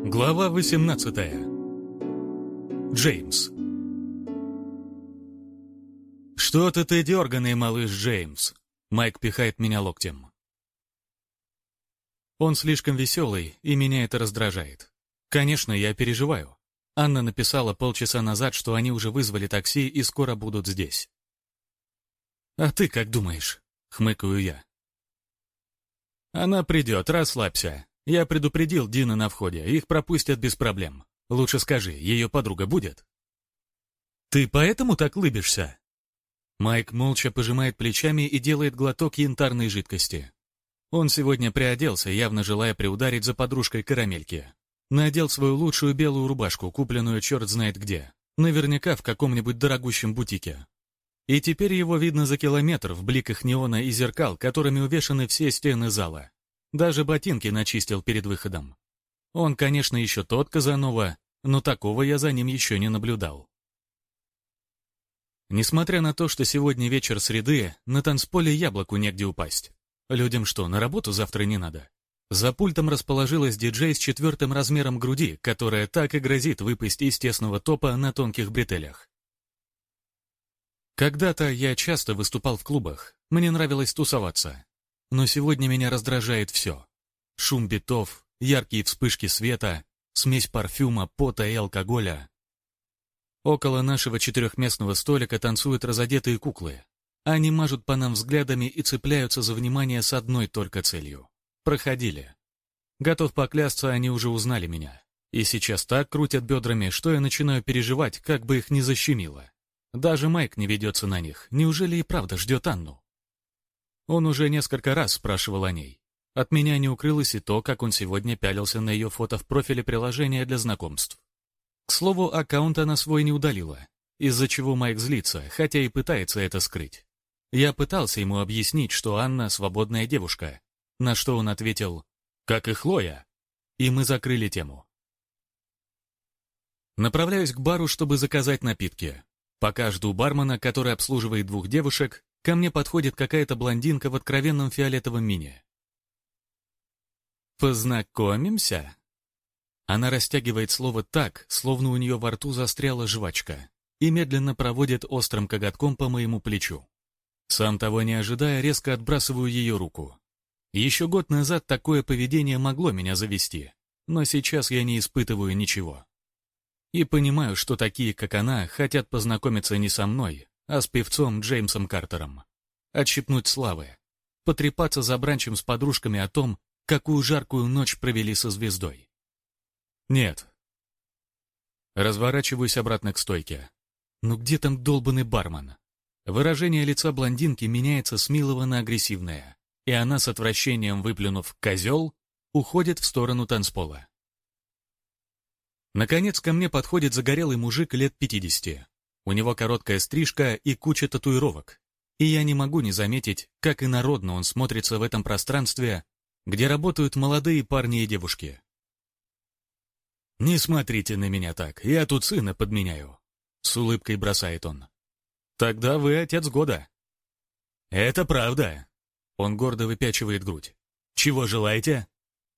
Глава 18. Джеймс. «Что-то ты дерганый, малыш Джеймс!» Майк пихает меня локтем. Он слишком веселый, и меня это раздражает. Конечно, я переживаю. Анна написала полчаса назад, что они уже вызвали такси и скоро будут здесь. «А ты как думаешь?» — хмыкаю я. «Она придет, расслабься. Я предупредил Дина на входе, их пропустят без проблем. Лучше скажи, ее подруга будет?» «Ты поэтому так лыбишься?» Майк молча пожимает плечами и делает глоток янтарной жидкости. Он сегодня приоделся, явно желая приударить за подружкой карамельки. Надел свою лучшую белую рубашку, купленную черт знает где. Наверняка в каком-нибудь дорогущем бутике. И теперь его видно за километр в бликах неона и зеркал, которыми увешаны все стены зала. Даже ботинки начистил перед выходом. Он, конечно, еще тот Казанова, но такого я за ним еще не наблюдал. Несмотря на то, что сегодня вечер среды, на танцполе яблоку негде упасть. Людям что, на работу завтра не надо? За пультом расположилась диджей с 4 размером груди, которая так и грозит выпасть из тесного топа на тонких бретелях. Когда-то я часто выступал в клубах, мне нравилось тусоваться. Но сегодня меня раздражает все. Шум битов, яркие вспышки света, смесь парфюма, пота и алкоголя. Около нашего 4-местного столика танцуют разодетые куклы. Они мажут по нам взглядами и цепляются за внимание с одной только целью. Проходили. Готов поклясться, они уже узнали меня. И сейчас так крутят бедрами, что я начинаю переживать, как бы их не защемило. Даже Майк не ведется на них. Неужели и правда ждет Анну? Он уже несколько раз спрашивал о ней. От меня не укрылось и то, как он сегодня пялился на ее фото в профиле приложения для знакомств. К слову, аккаунт она свой не удалила, из-за чего Майк злится, хотя и пытается это скрыть. Я пытался ему объяснить, что Анна свободная девушка, на что он ответил «как и Хлоя», и мы закрыли тему. Направляюсь к бару, чтобы заказать напитки. Пока жду бармена, который обслуживает 2 девушек, ко мне подходит какая-то блондинка в откровенном фиолетовом мини. «Познакомимся?» Она растягивает слово так, словно у нее во рту застряла жвачка, и медленно проводит острым коготком по моему плечу. Сам того не ожидая, резко отбрасываю ее руку. Еще год назад такое поведение могло меня завести, но сейчас я не испытываю ничего. И понимаю, что такие, как она, хотят познакомиться не со мной, а с певцом Джеймсом Картером. Отщипнуть славы, потрепаться за бранчем с подружками о том, какую жаркую ночь провели со звездой. Нет. Разворачиваюсь обратно к стойке. Ну где там долбанный бармен? Выражение лица блондинки меняется с милого на агрессивное, и она с отвращением выплюнув «козел» уходит в сторону танцпола. Наконец ко мне подходит загорелый мужик лет 50. У него короткая стрижка и куча татуировок. И я не могу не заметить, как инородно он смотрится в этом пространстве, где работают молодые парни и девушки. «Не смотрите на меня так, я тут сына подменяю», — с улыбкой бросает он. «Тогда вы отец года». «Это правда», — он гордо выпячивает грудь. «Чего желаете?»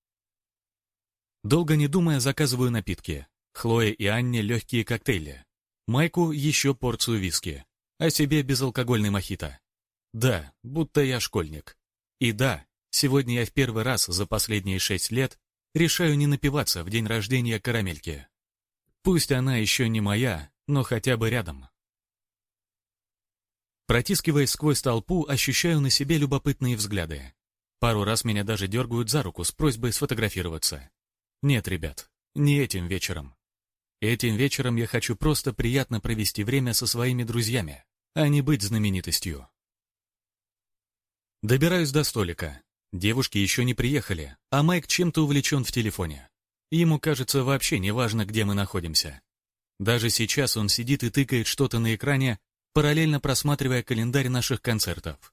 Долго не думая, заказываю напитки. Хлое и Анне легкие коктейли. Майку еще порцию виски, а себе безалкогольный мохито. Да, будто я школьник. И да, сегодня я в первый раз за последние 6 лет решаю не напиваться в день рождения карамельки. Пусть она еще не моя, но хотя бы рядом. Протискиваясь сквозь толпу, ощущаю на себе любопытные взгляды. Пару раз меня даже дергают за руку с просьбой сфотографироваться. Нет, ребят, не этим вечером. Этим вечером я хочу просто приятно провести время со своими друзьями, а не быть знаменитостью. Добираюсь до столика. Девушки еще не приехали, а Майк чем-то увлечен в телефоне. Ему кажется вообще не важно, где мы находимся. Даже сейчас он сидит и тыкает что-то на экране, параллельно просматривая календарь наших концертов.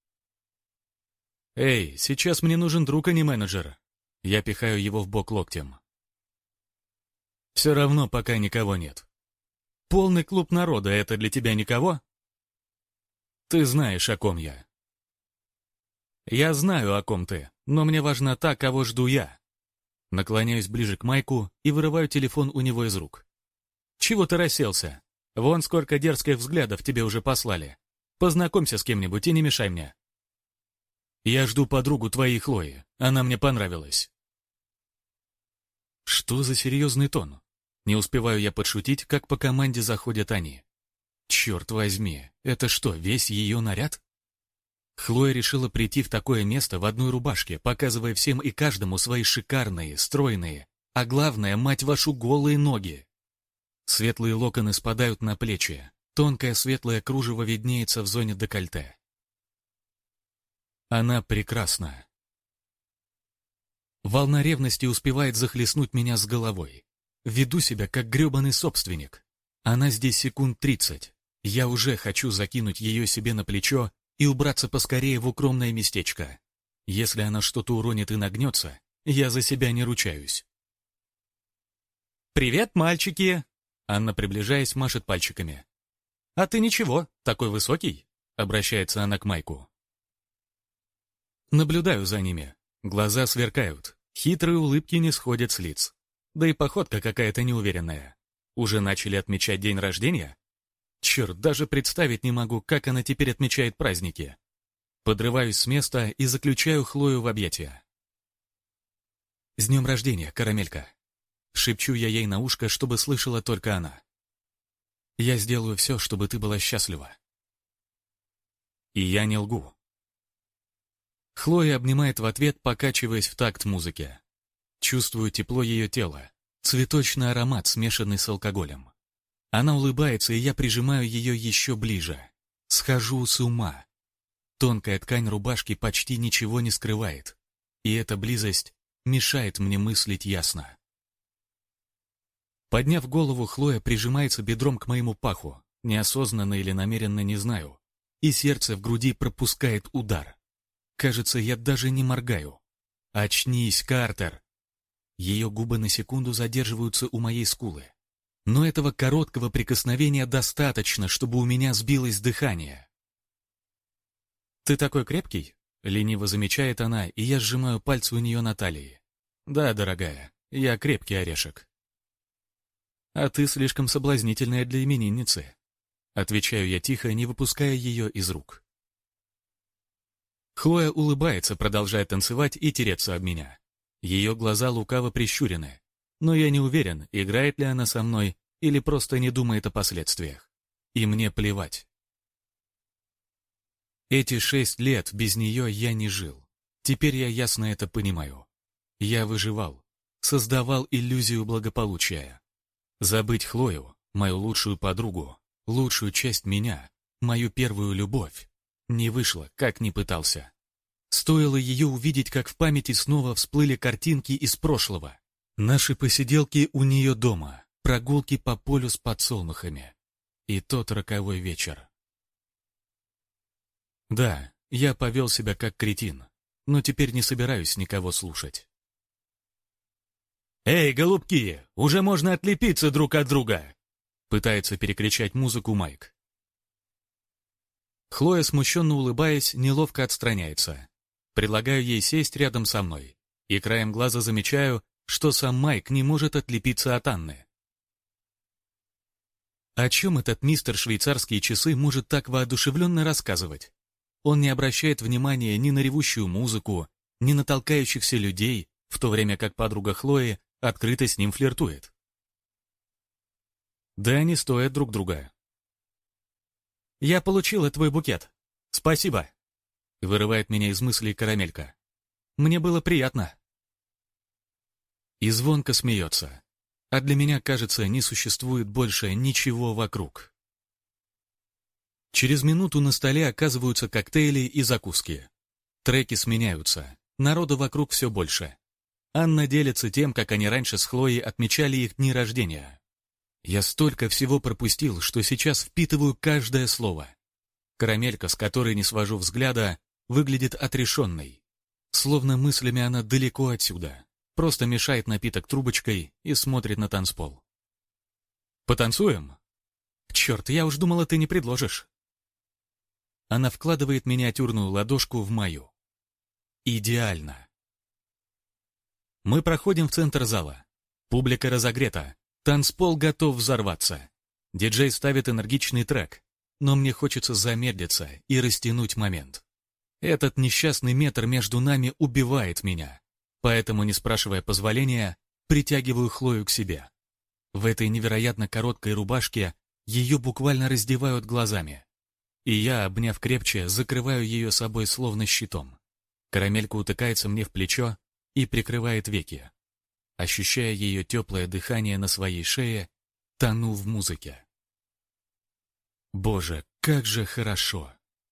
«Эй, сейчас мне нужен друг, а не менеджер». Я пихаю его в бок локтем. «Все равно пока никого нет». «Полный клуб народа — это для тебя никого?» «Ты знаешь, о ком я». «Я знаю, о ком ты, но мне важна та, кого жду я». Наклоняюсь ближе к Майку и вырываю телефон у него из рук. «Чего ты расселся? Вон сколько дерзких взглядов тебе уже послали. Познакомься с кем-нибудь и не мешай мне». «Я жду подругу твоей Хлои. Она мне понравилась». Что за серьезный тон? Не успеваю я подшутить, как по команде заходят они. Черт возьми, это что, весь ее наряд? Хлоя решила прийти в такое место в одной рубашке, показывая всем и каждому свои шикарные, стройные, а главное, мать вашу, голые ноги. Светлые локоны спадают на плечи, тонкое светлое кружево виднеется в зоне декольте. Она прекрасна. Волна ревности успевает захлестнуть меня с головой. Веду себя как гребаный собственник. Она здесь секунд 30. Я уже хочу закинуть ее себе на плечо и убраться поскорее в укромное местечко. Если она что-то уронит и нагнется, я за себя не ручаюсь. «Привет, мальчики!» Анна, приближаясь, машет пальчиками. «А ты ничего, такой высокий?» Обращается она к Майку. Наблюдаю за ними. Глаза сверкают, хитрые улыбки не сходят с лиц. Да и походка какая-то неуверенная. Уже начали отмечать день рождения? Черт, даже представить не могу, как она теперь отмечает праздники. Подрываюсь с места и заключаю Хлою в объятия. «С днем рождения, карамелька!» Шепчу я ей на ушко, чтобы слышала только она. «Я сделаю все, чтобы ты была счастлива». И я не лгу. Хлоя обнимает в ответ, покачиваясь в такт музыке. Чувствую тепло ее тела, цветочный аромат, смешанный с алкоголем. Она улыбается, и я прижимаю ее еще ближе. Схожу с ума. Тонкая ткань рубашки почти ничего не скрывает, и эта близость мешает мне мыслить ясно. Подняв голову, Хлоя прижимается бедром к моему паху, неосознанно или намеренно, не знаю, и сердце в груди пропускает удар. Кажется, я даже не моргаю. «Очнись, Картер!» Ее губы на секунду задерживаются у моей скулы. Но этого короткого прикосновения достаточно, чтобы у меня сбилось дыхание. «Ты такой крепкий?» — лениво замечает она, и я сжимаю пальцы у нее на талии. «Да, дорогая, я крепкий орешек». «А ты слишком соблазнительная для именинницы», — отвечаю я тихо, не выпуская ее из рук. Хлоя улыбается, продолжая танцевать и тереться об меня. Ее глаза лукаво прищурены, но я не уверен, играет ли она со мной или просто не думает о последствиях. И мне плевать. Эти 6 лет без нее я не жил. Теперь я ясно это понимаю. Я выживал, создавал иллюзию благополучия. Забыть Хлою, мою лучшую подругу, лучшую часть меня, мою первую любовь, не вышло, как ни пытался. Стоило ее увидеть, как в памяти снова всплыли картинки из прошлого. Наши посиделки у нее дома, прогулки по полю с подсолнухами. И тот роковой вечер. Да, я повел себя как кретин, но теперь не собираюсь никого слушать. «Эй, голубки, уже можно отлепиться друг от друга!» Пытается перекричать музыку Майк. Хлоя, смущенно улыбаясь, неловко отстраняется. Предлагаю ей сесть рядом со мной, и краем глаза замечаю, что сам Майк не может отлепиться от Анны. О чем этот мистер швейцарские часы может так воодушевленно рассказывать? Он не обращает внимания ни на ревущую музыку, ни на толкающихся людей, в то время как подруга Хлои открыто с ним флиртует. Да они стоят друг друга. «Я получила твой букет. Спасибо!» Вырывает меня из мыслей карамелька. «Мне было приятно!» И звонко смеется. А для меня, кажется, не существует больше ничего вокруг. Через минуту на столе оказываются коктейли и закуски. Треки сменяются, народу вокруг все больше. Анна делится тем, как они раньше с Хлоей отмечали их дни рождения. Я столько всего пропустил, что сейчас впитываю каждое слово. Карамелька, с которой не свожу взгляда, выглядит отрешенной. Словно мыслями она далеко отсюда. Просто мешает напиток трубочкой и смотрит на танцпол. «Потанцуем?» «Черт, я уж думала, ты не предложишь». Она вкладывает миниатюрную ладошку в мою. Идеально. Мы проходим в центр зала. Публика разогрета. Танцпол готов взорваться. Диджей ставит энергичный трек, но мне хочется замедлиться и растянуть момент. Этот несчастный метр между нами убивает меня, поэтому, не спрашивая позволения, притягиваю Хлою к себе. В этой невероятно короткой рубашке ее буквально раздевают глазами, и я, обняв крепче, закрываю ее собой словно щитом. Карамелька утыкается мне в плечо и прикрывает веки. Ощущая ее теплое дыхание на своей шее, тону в музыке. Боже, как же хорошо!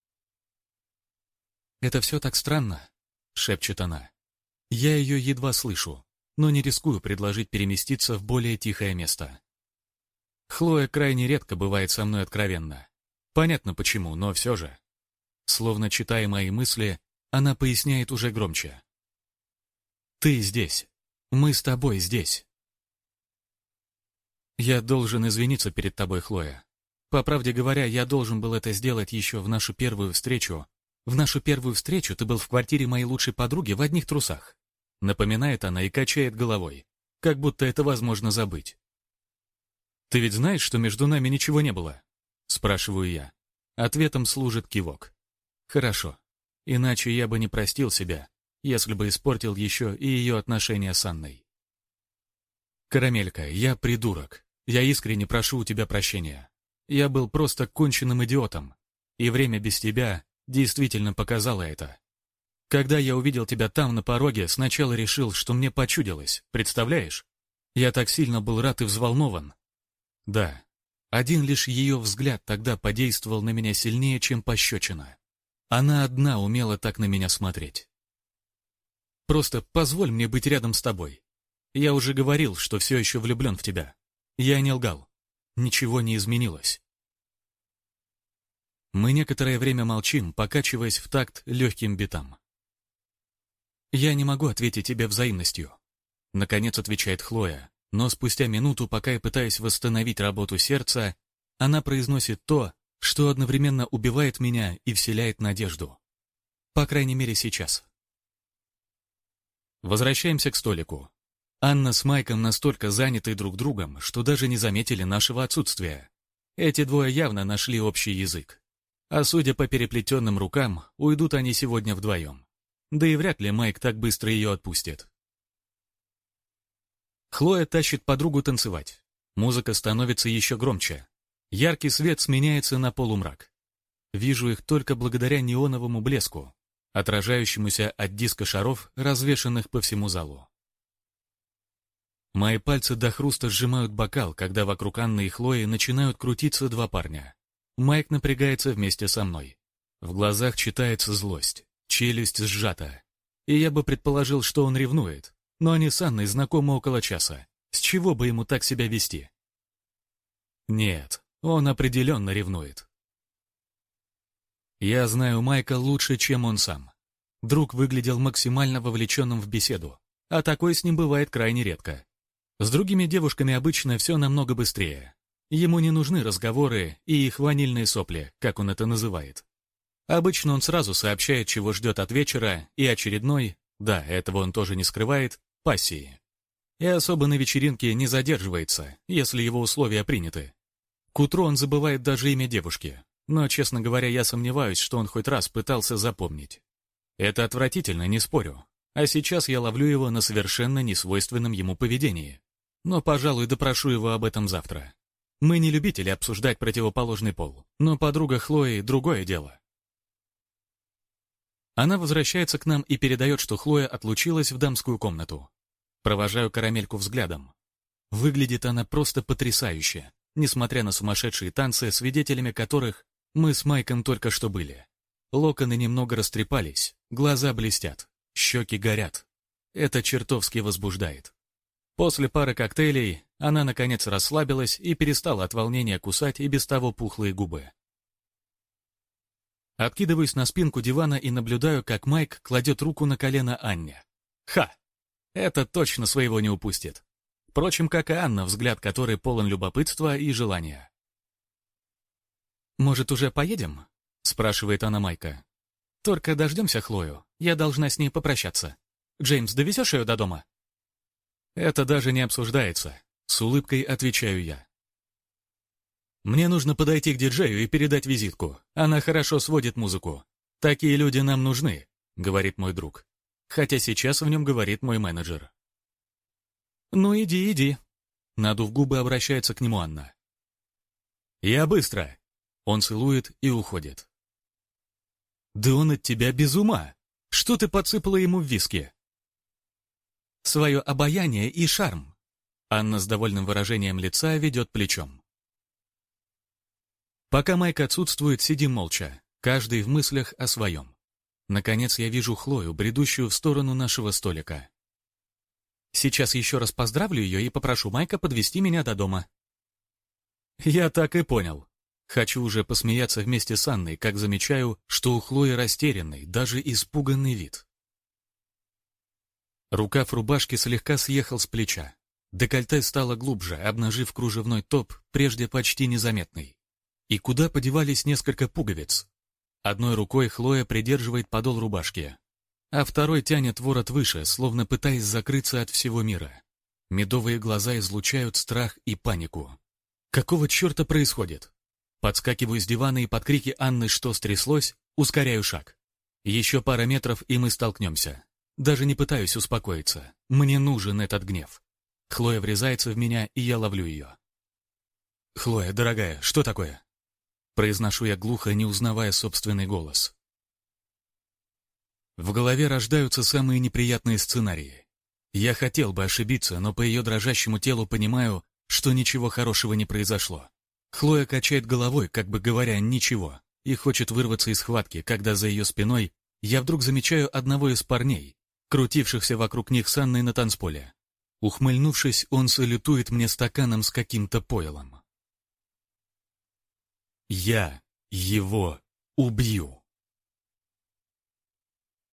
«Это все так странно», — шепчет она. Я ее едва слышу, но не рискую предложить переместиться в более тихое место. Хлоя крайне редко бывает со мной откровенна. Понятно почему, но все же. Словно читая мои мысли, она поясняет уже громче. «Ты здесь. Мы с тобой здесь». Я должен извиниться перед тобой, Хлоя. По правде говоря, я должен был это сделать еще в нашу первую встречу. В нашу первую встречу ты был в квартире моей лучшей подруги в одних трусах. Напоминает она и качает головой, как будто это возможно забыть. «Ты ведь знаешь, что между нами ничего не было?» Спрашиваю я. Ответом служит кивок. «Хорошо. Иначе я бы не простил себя, если бы испортил еще и ее отношения с Анной. Карамелька, я придурок. Я искренне прошу у тебя прощения. Я был просто конченным идиотом, и время без тебя действительно показало это. Когда я увидел тебя там, на пороге, сначала решил, что мне почудилось, представляешь? Я так сильно был рад и взволнован. Да, один лишь ее взгляд тогда подействовал на меня сильнее, чем пощечина. Она одна умела так на меня смотреть. Просто позволь мне быть рядом с тобой. Я уже говорил, что все еще влюблен в тебя. Я не лгал. Ничего не изменилось. Мы некоторое время молчим, покачиваясь в такт легким битам. «Я не могу ответить тебе взаимностью», — наконец отвечает Хлоя, но спустя минуту, пока я пытаюсь восстановить работу сердца, она произносит то, что одновременно убивает меня и вселяет надежду. По крайней мере, сейчас. Возвращаемся к столику. Анна с Майком настолько заняты друг другом, что даже не заметили нашего отсутствия. Эти двое явно нашли общий язык. А судя по переплетенным рукам, уйдут они сегодня вдвоем. Да и вряд ли Майк так быстро ее отпустит. Хлоя тащит подругу танцевать. Музыка становится еще громче. Яркий свет сменяется на полумрак. Вижу их только благодаря неоновому блеску, отражающемуся от диска шаров, развешанных по всему залу. Мои пальцы до хруста сжимают бокал, когда вокруг Анны и Хлои начинают крутиться два парня. Майк напрягается вместе со мной. В глазах читается злость, челюсть сжата. И я бы предположил, что он ревнует, но они с Анной знакомы около часа. С чего бы ему так себя вести? Нет, он определенно ревнует. Я знаю Майка лучше, чем он сам. Друг выглядел максимально вовлеченным в беседу, а такое с ним бывает крайне редко. С другими девушками обычно все намного быстрее. Ему не нужны разговоры и их ванильные сопли, как он это называет. Обычно он сразу сообщает, чего ждет от вечера, и очередной, да, этого он тоже не скрывает, пассии. И особо на вечеринке не задерживается, если его условия приняты. К утру он забывает даже имя девушки, но, честно говоря, я сомневаюсь, что он хоть раз пытался запомнить. Это отвратительно, не спорю. А сейчас я ловлю его на совершенно несвойственном ему поведении. Но, пожалуй, допрошу его об этом завтра. Мы не любители обсуждать противоположный пол, но подруга Хлои — другое дело. Она возвращается к нам и передает, что Хлоя отлучилась в дамскую комнату. Провожаю Карамельку взглядом. Выглядит она просто потрясающе, несмотря на сумасшедшие танцы, свидетелями которых мы с Майком только что были. Локоны немного растрепались, глаза блестят, щеки горят. Это чертовски возбуждает. После пары коктейлей она, наконец, расслабилась и перестала от волнения кусать и без того пухлые губы. Откидываюсь на спинку дивана и наблюдаю, как Майк кладет руку на колено Анне. Ха! Это точно своего не упустит. Впрочем, как и Анна, взгляд которой полон любопытства и желания. «Может, уже поедем?» — спрашивает она Майка. «Только дождемся Хлою. Я должна с ней попрощаться. Джеймс, довезешь ее до дома?» Это даже не обсуждается. С улыбкой отвечаю я. Мне нужно подойти к диджею и передать визитку. Она хорошо сводит музыку. Такие люди нам нужны, говорит мой друг. Хотя сейчас в нем говорит мой менеджер. Ну иди, иди. Надув губы, обращается к нему Анна. Я быстро. Он целует и уходит. Да он от тебя без ума. Что ты подсыпала ему в виски? Свое обаяние и шарм. Анна с довольным выражением лица ведет плечом. Пока Майк отсутствует, сидим молча, каждый в мыслях о своем. Наконец я вижу Хлою, бредущую в сторону нашего столика. Сейчас еще раз поздравлю ее и попрошу Майка подвезти меня до дома. Я так и понял. Хочу уже посмеяться вместе с Анной, как замечаю, что у Хлои растерянный, даже испуганный вид. Рукав рубашки слегка съехал с плеча. Декольте стало глубже, обнажив кружевной топ, прежде почти незаметный. И куда подевались несколько пуговиц? Одной рукой Хлоя придерживает подол рубашки, а второй тянет ворот выше, словно пытаясь закрыться от всего мира. Медовые глаза излучают страх и панику. Какого черта происходит? Подскакиваю с дивана и под крики Анны «Что стряслось?» ускоряю шаг. Еще пара метров, и мы столкнемся. Даже не пытаюсь успокоиться. Мне нужен этот гнев. Хлоя врезается в меня, и я ловлю ее. «Хлоя, дорогая, что такое?» Произношу я глухо, не узнавая собственный голос. В голове рождаются самые неприятные сценарии. Я хотел бы ошибиться, но по ее дрожащему телу понимаю, что ничего хорошего не произошло. Хлоя качает головой, как бы говоря «ничего», и хочет вырваться из схватки, когда за ее спиной я вдруг замечаю одного из парней, крутившихся вокруг них с Анной на танцполе. Ухмыльнувшись, он салютует мне стаканом с каким-то пойлом. Я его убью.